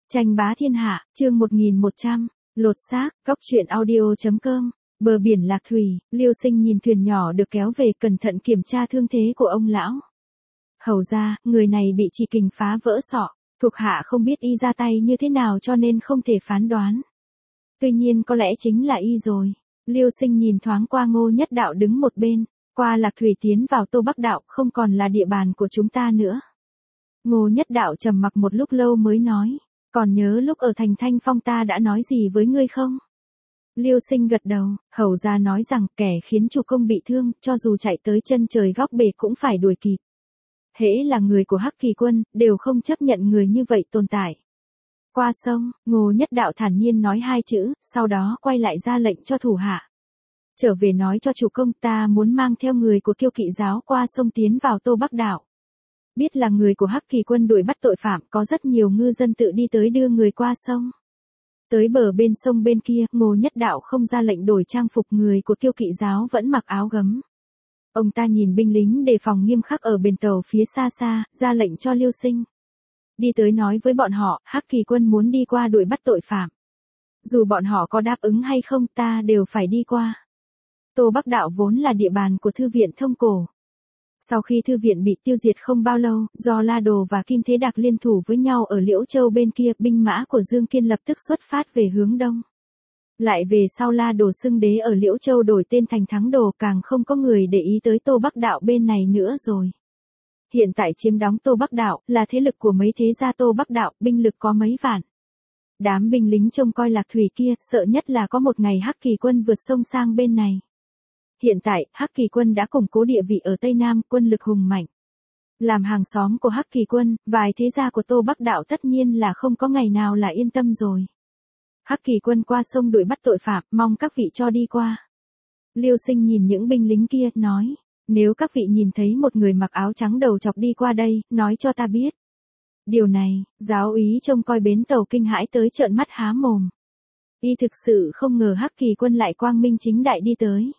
Tranh bá thiên hạ, chương 1100, lột xác, góc truyện audio.com. Bờ biển Lạc Thủy, Liêu Sinh nhìn thuyền nhỏ được kéo về, cẩn thận kiểm tra thương thế của ông lão. Hầu ra, người này bị chỉ kình phá vỡ sọ, thuộc hạ không biết y ra tay như thế nào cho nên không thể phán đoán. Tuy nhiên có lẽ chính là y rồi. Liêu Sinh nhìn thoáng qua Ngô Nhất Đạo đứng một bên, qua Lạc Thủy tiến vào Tô Bắc Đạo, không còn là địa bàn của chúng ta nữa. Ngô Nhất Đạo trầm mặc một lúc lâu mới nói, còn nhớ lúc ở thành Thanh Phong ta đã nói gì với ngươi không? Liêu Sinh gật đầu, hầu ra nói rằng kẻ khiến chủ công bị thương, cho dù chạy tới chân trời góc bể cũng phải đuổi kịp. Hễ là người của Hắc Kỳ quân, đều không chấp nhận người như vậy tồn tại. Qua sông, Ngô Nhất Đạo thản nhiên nói hai chữ, sau đó quay lại ra lệnh cho thủ hạ. Trở về nói cho chủ công ta muốn mang theo người của Kiêu Kỵ giáo qua sông tiến vào Tô Bắc Đạo. Biết là người của Hắc Kỳ quân đuổi bắt tội phạm, có rất nhiều ngư dân tự đi tới đưa người qua sông. Tới bờ bên sông bên kia, Ngô Nhất Đạo không ra lệnh đổi trang phục, người của Kiêu Kỵ giáo vẫn mặc áo gấm. Ông ta nhìn binh lính đề phòng nghiêm khắc ở bến tàu phía xa xa, ra lệnh cho Liêu Sinh. Đi tới nói với bọn họ, Hắc Kỳ quân muốn đi qua đuổi bắt tội phạm. Dù bọn họ có đáp ứng hay không ta đều phải đi qua. Tô Bắc Đạo vốn là địa bàn của Thư viện Thông Cổ. Sau khi Thư viện bị tiêu diệt không bao lâu, do La Đồ và Kim Thế Đạc liên thủ với nhau ở Liễu Châu bên kia, binh mã của Dương Kiên lập tức xuất phát về hướng đông. Lại về sau La Đồ xưng đế ở Liễu Châu đổi tên thành Thắng Đồ, càng không có người để ý tới Tô Bắc Đạo bên này nữa rồi. Hiện tại chiếm đóng Tô Bắc Đạo là thế lực của mấy thế gia Tô Bắc Đạo, binh lực có mấy vạn. Đám binh lính trông coi Lạc Thủy kia, sợ nhất là có một ngày Hắc Kỳ quân vượt sông sang bên này. Hiện tại, Hắc Kỳ quân đã củng cố địa vị ở Tây Nam, quân lực hùng mạnh. Làm hàng xóm của Hắc Kỳ quân, vài thế gia của Tô Bắc Đạo tất nhiên là không có ngày nào là yên tâm rồi. Hắc Kỳ quân qua sông đuổi bắt tội phạm, mong các vị cho đi qua. Liêu Sinh nhìn những binh lính kia, nói, nếu các vị nhìn thấy một người mặc áo trắng đầu chọc đi qua đây, nói cho ta biết. Điều này, giáo úy trông coi bến tàu kinh hãi tới trợn mắt há mồm. Y thực sự không ngờ Hắc Kỳ quân lại quang minh chính đại đi tới.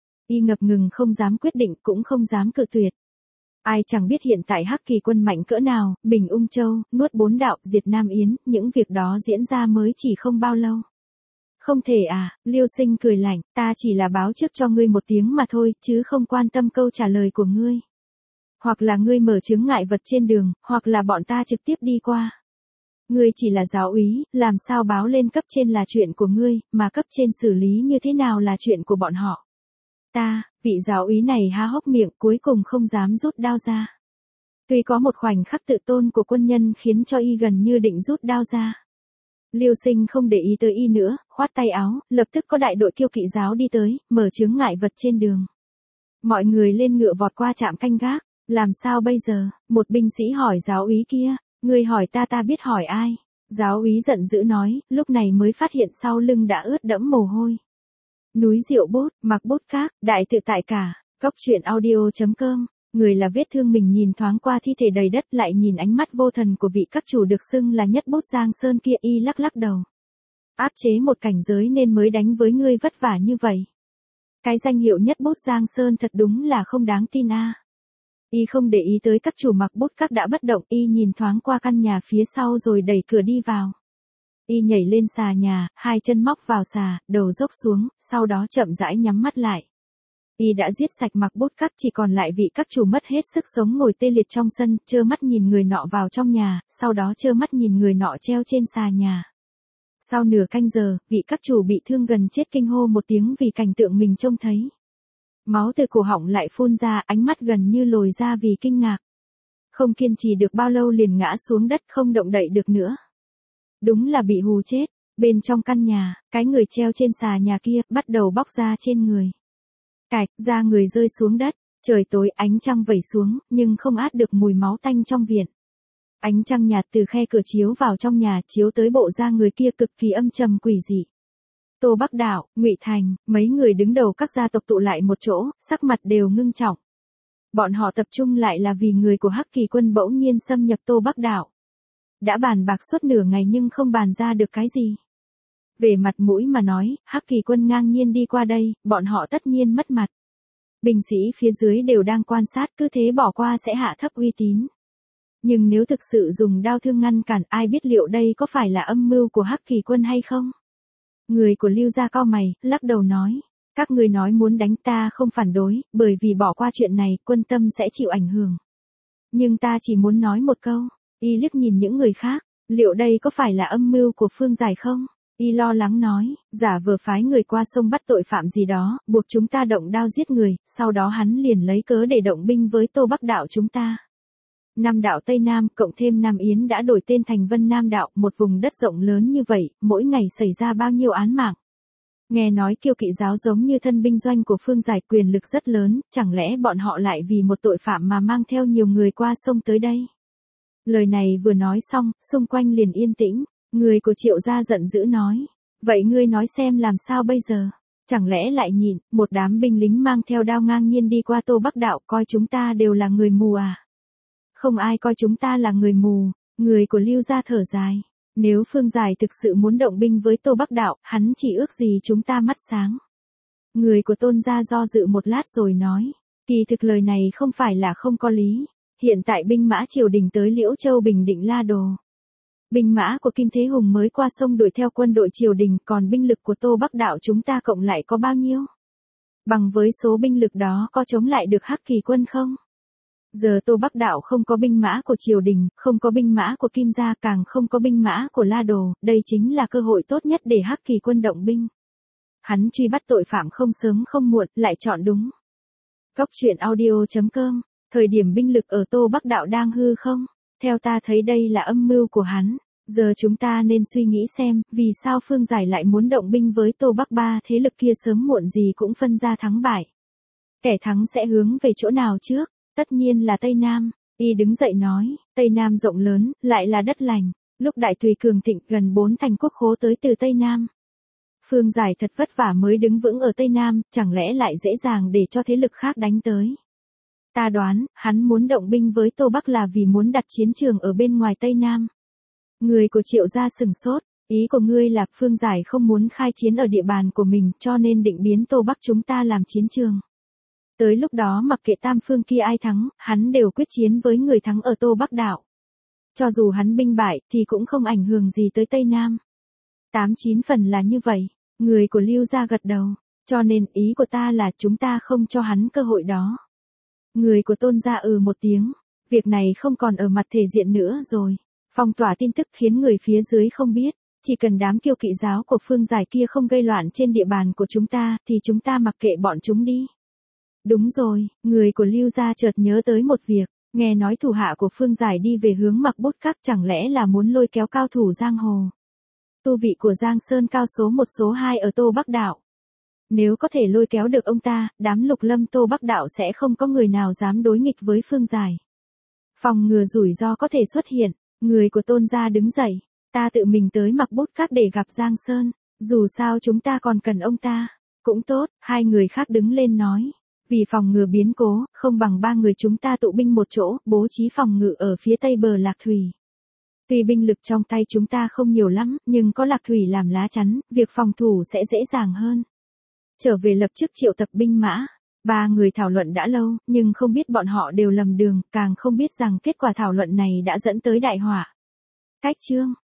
Y ngập ngừng không dám quyết định, cũng không dám cự tuyệt. Ai chẳng biết hiện tại Hắc Kỳ quân mạnh cỡ nào, bình Ung Châu, nuốt 4 đạo, diệt Nam Yến, những việc đó diễn ra mới chỉ không bao lâu. Không thể à, Liêu Sinh cười lạnh, ta chỉ là báo trước cho ngươi một tiếng mà thôi, chứ không quan tâm câu trả lời của ngươi. Hoặc là ngươi mở chướng ngại vật trên đường, hoặc là bọn ta trực tiếp đi qua. Ngươi chỉ là giáo úy, làm sao báo lên cấp trên là chuyện của ngươi, mà cấp trên xử lý như thế nào là chuyện của bọn họ. Ta, vị giáo úy này há hốc miệng, cuối cùng không dám rút đao ra. Tuy có một khoảnh khắc tự tôn của quân nhân khiến cho y gần như định rút đao ra. Liêu Sinh không để ý tới y nữa, khoát tay áo, lập tức có đại đội Kiêu Kỵ giáo đi tới, mở chướng ngại vật trên đường. Mọi người lên ngựa vọt qua trạm canh gác, làm sao bây giờ? Một binh sĩ hỏi giáo úy kia, người hỏi ta biết hỏi ai? Giáo úy giận dữ nói, lúc này mới phát hiện sau lưng đã ướt đẫm mồ hôi. Núi rượu bốt, mặc bốt khác, đại tự tại cả, góc truyện audio.com. Người là vết thương mình nhìn thoáng qua thi thể đầy đất, lại nhìn ánh mắt vô thần của vị các chủ được xưng là nhất bốt Giang Sơn kia, y lắc lắc đầu. Áp chế một cảnh giới nên mới đánh với ngươi vất vả như vậy. Cái danh hiệu nhất bốt Giang Sơn thật đúng là không đáng tin a. Y không để ý tới các chủ mặc bốt các đã bất động, y nhìn thoáng qua căn nhà phía sau rồi đẩy cửa đi vào. Y nhảy lên xà nhà, hai chân móc vào xà, đầu dốc xuống, sau đó chậm rãi nhắm mắt lại. Y đã giết sạch mặc bốt các, chỉ còn lại vị các chủ mất hết sức sống ngồi tê liệt trong sân, trơ mắt nhìn người nọ vào trong nhà, sau đó trơ mắt nhìn người nọ treo trên xà nhà. Sau nửa canh giờ, vị các chủ bị thương gần chết kinh hô một tiếng vì cảnh tượng mình trông thấy. Máu từ cổ họng lại phun ra, ánh mắt gần như lồi ra vì kinh ngạc. Không kiên trì được bao lâu liền ngã xuống đất, không động đậy được nữa. Đúng là bị hù chết. Bên trong căn nhà, cái người treo trên xà nhà kia bắt đầu bóc da trên người. Cạch, da người rơi xuống đất, trời tối, ánh trăng vẩy xuống, nhưng không át được mùi máu tanh trong viện. Ánh trăng nhạt từ khe cửa chiếu vào trong nhà, chiếu tới bộ da người kia cực kỳ âm trầm quỷ dị. Tô Bắc Đạo, Ngụy Thành, mấy người đứng đầu các gia tộc tụ lại một chỗ, sắc mặt đều ngưng trọng. Bọn họ tập trung lại là vì người của Hắc Kỳ quân bỗng nhiên xâm nhập Tô Bắc Đạo. Đã bàn bạc suốt nửa ngày nhưng không bàn ra được cái gì. Về mặt mũi mà nói, Hắc Kỳ quân ngang nhiên đi qua đây, bọn họ tất nhiên mất mặt. Binh sĩ phía dưới đều đang quan sát, cứ thế bỏ qua sẽ hạ thấp uy tín. Nhưng nếu thực sự dùng đao thương ngăn cản, ai biết liệu đây có phải là âm mưu của Hắc Kỳ quân hay không? Người của Lưu gia cau mày, lắc đầu nói. Các ngươi nói muốn đánh ta không phản đối, bởi vì bỏ qua chuyện này, quân tâm sẽ chịu ảnh hưởng. Nhưng ta chỉ muốn nói một câu. Y liếc nhìn những người khác. Liệu đây có phải là âm mưu của Phương Giải không? Y lo lắng nói, giả vờ phái người qua sông bắt tội phạm gì đó, buộc chúng ta động đao giết người, sau đó hắn liền lấy cớ để động binh với Tô Bắc đạo chúng ta. Nam đạo Tây Nam cộng thêm Nam Yến đã đổi tên thành Vân Nam đạo, một vùng đất rộng lớn như vậy, mỗi ngày xảy ra bao nhiêu án mạng. Nghe nói Kiêu Kỵ giáo giống như thân binh doanh của Phương Giải, quyền lực rất lớn, chẳng lẽ bọn họ lại vì một tội phạm mà mang theo nhiều người qua sông tới đây? Lời này vừa nói xong, xung quanh liền yên tĩnh, người của Triệu gia giận dữ nói. Vậy ngươi nói xem làm sao bây giờ? Chẳng lẽ lại nhịn, một đám binh lính mang theo đao ngang nhiên đi qua Tô Bắc đạo, coi chúng ta đều là người mù à? Không ai coi chúng ta là người mù, người của Lưu gia thở dài. Nếu Phương Giải thực sự muốn động binh với Tô Bắc đạo, hắn chỉ ước gì chúng ta mắt sáng. Người của Tôn gia do dự một lát rồi nói, kỳ thực lời này không phải là không có lý. Hiện tại binh mã triều đình tới Liễu Châu Bình Định La Đồ. Binh mã của Kim Thế Hùng mới qua sông đuổi theo quân đội triều đình, còn binh lực của Tô Bắc đạo chúng ta cộng lại có bao nhiêu? Bằng với số binh lực đó có chống lại được Hắc Kỳ quân không? Giờ Tô Bắc đạo không có binh mã của triều đình, không có binh mã của Kim gia, càng không có binh mã của La Đồ, đây chính là cơ hội tốt nhất để Hắc Kỳ quân động binh. Hắn truy bắt tội phạm không sớm không muộn, lại chọn đúng. Cóc truyện audio.com. Thời điểm binh lực ở Tô Bắc đạo đang hư không? Theo ta thấy đây là âm mưu của hắn. Giờ chúng ta nên suy nghĩ xem, vì sao Phương Giải lại muốn động binh với Tô Bắc, ba thế lực kia sớm muộn gì cũng phân ra thắng bại. Kẻ thắng sẽ hướng về chỗ nào trước? Tất nhiên là Tây Nam. Y đứng dậy nói, Tây Nam rộng lớn, lại là đất lành. Lúc Đại Tùy cường thịnh, gần 4 thành quốc khố tới từ Tây Nam. Phương Giải thật vất vả mới đứng vững ở Tây Nam, chẳng lẽ lại dễ dàng để cho thế lực khác đánh tới? Ta đoán, hắn muốn động binh với Tô Bắc là vì muốn đặt chiến trường ở bên ngoài Tây Nam. Người của Triệu gia sừng sốt, ý của ngươi là Phương Giải không muốn khai chiến ở địa bàn của mình, cho nên định biến Tô Bắc chúng ta làm chiến trường. Tới lúc đó mặc kệ tam phương kia ai thắng, hắn đều quyết chiến với người thắng ở Tô Bắc đạo. Cho dù hắn binh bại thì cũng không ảnh hưởng gì tới Tây Nam. 8-9 phần là như vậy, người của Lưu gia gật đầu, cho nên ý của ta là chúng ta không cho hắn cơ hội đó. Người của Tôn gia một tiếng, việc này không còn ở mặt thể diện nữa rồi. Phong tỏa tin tức khiến người phía dưới không biết, chỉ cần đám Kiêu Kỵ giáo của Phương Giải kia không gây loạn trên địa bàn của chúng ta thì chúng ta mặc kệ bọn chúng đi. Đúng rồi, người của Lưu gia chợt nhớ tới một việc, nghe nói thủ hạ của Phương Giải đi về hướng Mặc Bút Các, chẳng lẽ là muốn lôi kéo cao thủ giang hồ. Tu vị của Giang Sơn cao số 1 số 2 ở Tô Bắc đạo. Nếu có thể lôi kéo được ông ta, đám Lục Lâm Tô Bắc đạo sẽ không có người nào dám đối nghịch với Phương Giải. Phòng ngừa rủi ro có thể xuất hiện, người của Tôn gia đứng dậy, ta tự mình tới Mặc Bút Các để gặp Giang Sơn, dù sao chúng ta còn cần ông ta. Cũng tốt, hai người khác đứng lên nói, vì phòng ngừa biến cố, không bằng 3 người chúng ta tụ binh một chỗ, bố trí phòng ngự ở phía tây bờ Lạc Thủy. Tuy binh lực trong tay chúng ta không nhiều lắm, nhưng có Lạc Thủy làm lá chắn, việc phòng thủ sẽ dễ dàng hơn. Trở về lập tức triệu tập binh mã. 3 người thảo luận đã lâu, nhưng không biết bọn họ đều lầm đường, càng không biết rằng kết quả thảo luận này đã dẫn tới đại họa. Cách chương